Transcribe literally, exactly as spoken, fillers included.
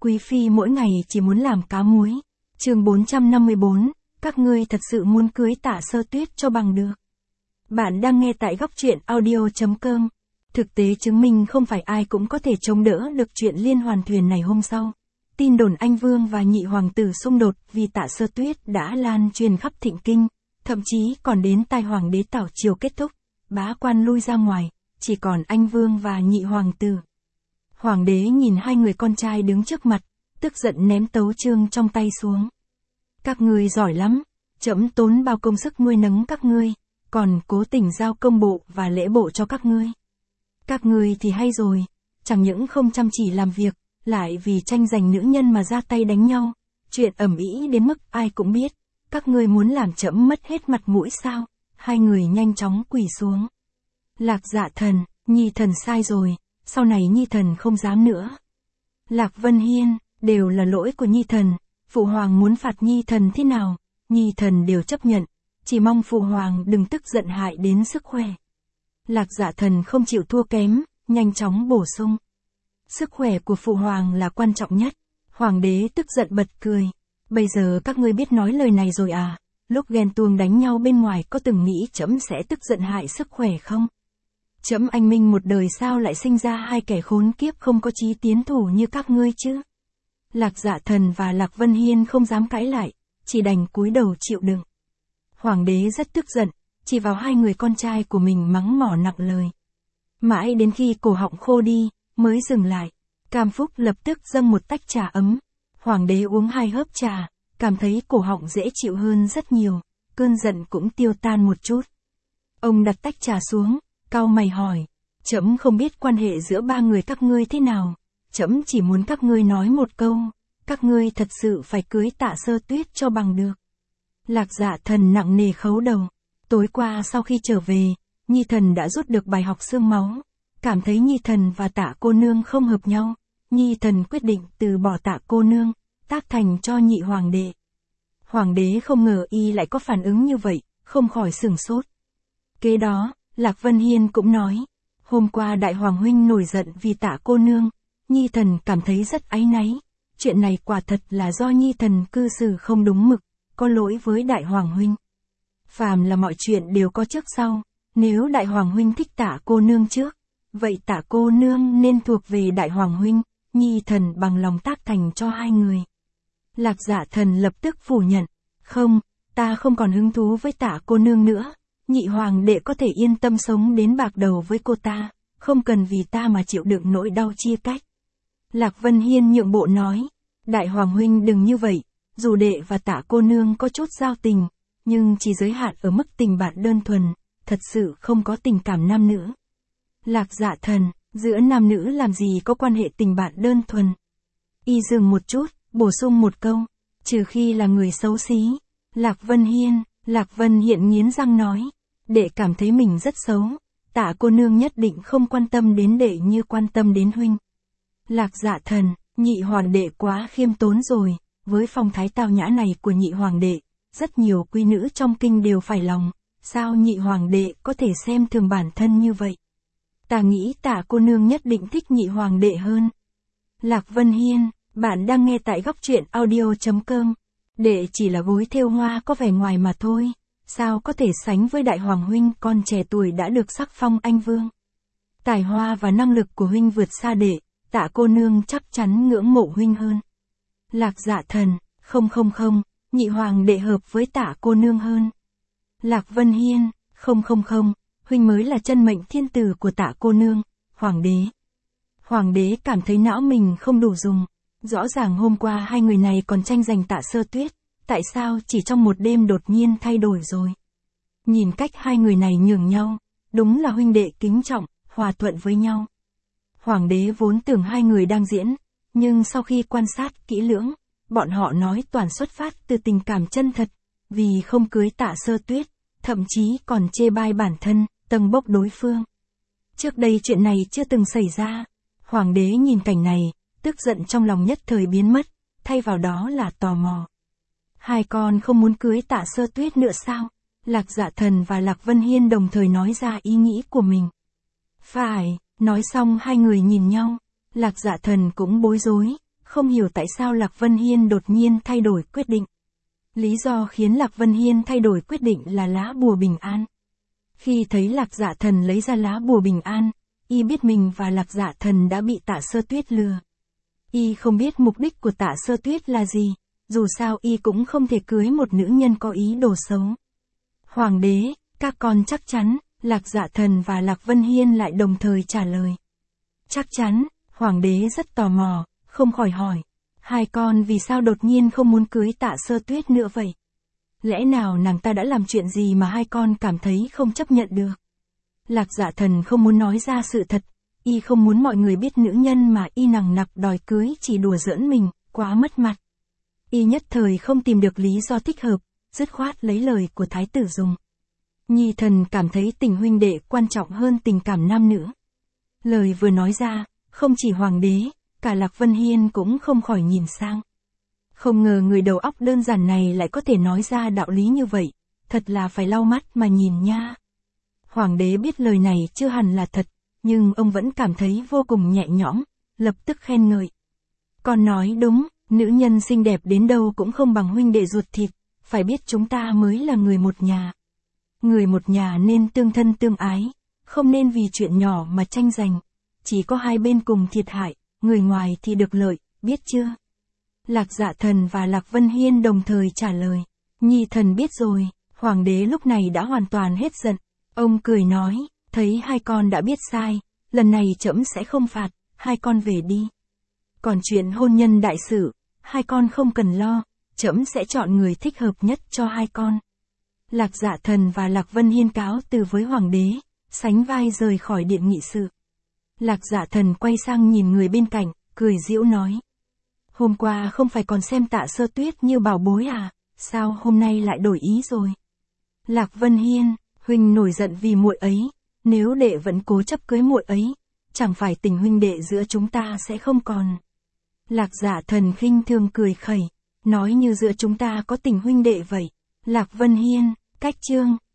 quý phi mỗi ngày chỉ muốn làm cá muối. Chương bốn trăm năm mươi bốn, các ngươi thật sự muốn cưới Tạ Sơ Tuyết cho bằng được. Bạn đang nghe tại góc truyện audio chấm com. Thực tế chứng minh không phải ai cũng có thể chống đỡ được chuyện liên hoàn thuyền này hôm sau. Tin đồn anh Vương và nhị hoàng tử xung đột vì Tạ Sơ Tuyết đã lan truyền khắp Thịnh Kinh, thậm chí còn đến tai hoàng đế Tảo Triều kết thúc, bá quan lui ra ngoài, chỉ còn anh Vương và nhị hoàng tử. Hoàng đế nhìn hai người con trai đứng trước mặt, tức giận ném tấu chương trong tay xuống. Các ngươi giỏi lắm, trẫm tốn bao công sức nuôi nấng các ngươi, còn cố tình giao công bộ và lễ bộ cho các ngươi. Các ngươi thì hay rồi, chẳng những không chăm chỉ làm việc, lại vì tranh giành nữ nhân mà ra tay đánh nhau, chuyện ầm ĩ đến mức ai cũng biết, các ngươi muốn làm trẫm mất hết mặt mũi sao? Hai người nhanh chóng quỳ xuống. Lạc Dạ Thần, Nhi thần sai rồi, sau này Nhi thần không dám nữa. Lạc Vân Hiên, đều là lỗi của Nhi thần, phụ hoàng muốn phạt Nhi thần thế nào, Nhi thần đều chấp nhận, chỉ mong phụ hoàng đừng tức giận hại đến sức khỏe. Lạc Dạ Thần không chịu thua kém, nhanh chóng bổ sung. Sức khỏe của phụ hoàng là quan trọng nhất. Hoàng đế tức giận bật cười. Bây giờ các ngươi biết nói lời này rồi à? Lúc ghen tuông đánh nhau bên ngoài có từng nghĩ trẫm sẽ tức giận hại sức khỏe không? Trẫm anh minh một đời sao lại sinh ra hai kẻ khốn kiếp không có chí tiến thủ như các ngươi chứ? Lạc Dạ Thần và Lạc Vân Hiên không dám cãi lại, chỉ đành cúi đầu chịu đựng. Hoàng đế rất tức giận, chỉ vào hai người con trai của mình mắng mỏ nặng lời. Mãi đến khi cổ họng khô đi, mới dừng lại. Cam Phúc lập tức dâng một tách trà ấm. Hoàng đế uống hai hớp trà, cảm thấy cổ họng dễ chịu hơn rất nhiều, cơn giận cũng tiêu tan một chút. Ông đặt tách trà xuống, cau mày hỏi, trẫm không biết quan hệ giữa ba người các ngươi thế nào, trẫm chỉ muốn các ngươi nói một câu, các ngươi thật sự phải cưới Tạ Sơ Tuyết cho bằng được. Lạc Dạ Thần nặng nề khấu đầu. Tối qua sau khi trở về, Nhi thần đã rút được bài học xương máu, cảm thấy Nhi thần và Tạ cô nương không hợp nhau, Nhi thần quyết định từ bỏ Tạ cô nương, tác thành cho nhị hoàng đệ. Hoàng đế không ngờ y lại có phản ứng như vậy, không khỏi sửng sốt. Kế đó, Lạc Vân Hiên cũng nói, hôm qua đại hoàng huynh nổi giận vì Tạ cô nương, Nhi thần cảm thấy rất áy náy, chuyện này quả thật là do Nhi thần cư xử không đúng mực, có lỗi với đại hoàng huynh. Phàm là mọi chuyện đều có trước sau, nếu đại hoàng huynh thích Tạ cô nương trước, vậy Tạ cô nương nên thuộc về đại hoàng huynh, Nhi thần bằng lòng tác thành cho hai người. Lạc Dạ Thần lập tức phủ nhận, không, ta không còn hứng thú với Tạ cô nương nữa, nhị hoàng đệ có thể yên tâm sống đến bạc đầu với cô ta, không cần vì ta mà chịu đựng nỗi đau chia cách. Lạc Vân Hiên nhượng bộ nói, đại hoàng huynh đừng như vậy, dù đệ và Tạ cô nương có chút giao tình, nhưng chỉ giới hạn ở mức tình bạn đơn thuần, thật sự không có tình cảm nam nữ. Lạc Dạ Thần, giữa nam nữ làm gì có quan hệ tình bạn đơn thuần. Y dừng một chút, bổ sung một câu, trừ khi là người xấu xí. Lạc Vân Hiên, Lạc Vân Hiện nghiến răng nói, đệ cảm thấy mình rất xấu, Tạ cô nương nhất định không quan tâm đến đệ như quan tâm đến huynh. Lạc Dạ Thần, nhị hoàng đệ quá khiêm tốn rồi, với phong thái tao nhã này của nhị hoàng đệ, rất nhiều quý nữ trong kinh đều phải lòng, sao nhị hoàng đệ có thể xem thường bản thân như vậy? Ta nghĩ Tạ cô nương nhất định thích nhị hoàng đệ hơn. Lạc Vân Hiên, bạn đang nghe tại góc truyện audio chấm com. Đệ chỉ là gối thêu hoa có vẻ ngoài mà thôi, sao có thể sánh với đại hoàng huynh con trẻ tuổi đã được sắc phong anh vương. Tài hoa và năng lực của huynh vượt xa đệ, Tạ cô nương chắc chắn ngưỡng mộ huynh hơn. Lạc Dạ Thần, không không không, nhị hoàng đệ hợp với Tạ cô nương hơn. Lạc Vân Hiên, không không không, huynh mới là chân mệnh thiên tử của Tạ cô nương. Hoàng đế. Hoàng đế cảm thấy não mình không đủ dùng. Rõ ràng hôm qua hai người này còn tranh giành Tạ Sơ Tuyết, tại sao chỉ trong một đêm đột nhiên thay đổi rồi? Nhìn cách hai người này nhường nhau, đúng là huynh đệ kính trọng, hòa thuận với nhau. Hoàng đế vốn tưởng hai người đang diễn, nhưng sau khi quan sát kỹ lưỡng, bọn họ nói toàn xuất phát từ tình cảm chân thật, vì không cưới Tạ Sơ Tuyết, thậm chí còn chê bai bản thân, tâng bốc đối phương. Trước đây chuyện này chưa từng xảy ra. Hoàng đế nhìn cảnh này, tức giận trong lòng nhất thời biến mất, thay vào đó là tò mò. Hai con không muốn cưới Tạ Sơ Tuyết nữa sao? Lạc Dạ Thần và Lạc Vân Hiên đồng thời nói ra ý nghĩ của mình. Phải, nói xong hai người nhìn nhau, Lạc Dạ Thần cũng bối rối, không hiểu tại sao Lạc Vân Hiên đột nhiên thay đổi quyết định. Lý do khiến Lạc Vân Hiên thay đổi quyết định là lá bùa bình an. Khi thấy Lạc Dạ Thần lấy ra lá bùa bình an, y biết mình và Lạc Dạ Thần đã bị Tạ Sơ Tuyết lừa. Y không biết mục đích của Tạ Sơ Tuyết là gì, dù sao y cũng không thể cưới một nữ nhân có ý đồ xấu. Hoàng đế, các con chắc chắn, Lạc Dạ Thần và Lạc Vân Hiên lại đồng thời trả lời. Chắc chắn, Hoàng đế rất tò mò, không khỏi hỏi. Hai con vì sao đột nhiên không muốn cưới Tạ Sơ Tuyết nữa vậy? Lẽ nào nàng ta đã làm chuyện gì mà hai con cảm thấy không chấp nhận được? Lạc Dạ Thần không muốn nói ra sự thật, y không muốn mọi người biết nữ nhân mà y nằng nặc đòi cưới chỉ đùa giỡn mình, quá mất mặt. Y nhất thời không tìm được lý do thích hợp, dứt khoát lấy lời của thái tử dùng. Nhi thần cảm thấy tình huynh đệ quan trọng hơn tình cảm nam nữ. Lời vừa nói ra, không chỉ hoàng đế, cả Lạc Vân Hiên cũng không khỏi nhìn sang. Không ngờ người đầu óc đơn giản này lại có thể nói ra đạo lý như vậy, thật là phải lau mắt mà nhìn nha. Hoàng đế biết lời này chưa hẳn là thật, nhưng ông vẫn cảm thấy vô cùng nhẹ nhõm, lập tức khen ngợi. Con nói đúng, nữ nhân xinh đẹp đến đâu cũng không bằng huynh đệ ruột thịt, phải biết chúng ta mới là người một nhà. Người một nhà nên tương thân tương ái, không nên vì chuyện nhỏ mà tranh giành, chỉ có hai bên cùng thiệt hại, người ngoài thì được lợi, biết chưa? Lạc Dạ Thần và Lạc Vân Hiên đồng thời trả lời. Nhi thần biết rồi, hoàng đế lúc này đã hoàn toàn hết giận. Ông cười nói, thấy hai con đã biết sai, lần này trẫm sẽ không phạt, hai con về đi. Còn chuyện hôn nhân đại sự, hai con không cần lo, trẫm sẽ chọn người thích hợp nhất cho hai con. Lạc Dạ Thần và Lạc Vân Hiên cáo từ với hoàng đế, sánh vai rời khỏi điện nghị sự. Lạc Dạ Thần quay sang nhìn người bên cạnh, cười giễu nói. Hôm qua không phải còn xem Tạ Sơ Tuyết như bảo bối à, sao hôm nay lại đổi ý rồi? Lạc Vân Hiên, huynh nổi giận vì muội ấy, nếu đệ vẫn cố chấp cưới muội ấy, chẳng phải tình huynh đệ giữa chúng ta sẽ không còn. Lạc Dạ Thần khinh thường cười khẩy, nói như giữa chúng ta có tình huynh đệ vậy. Lạc Vân Hiên, cách chương,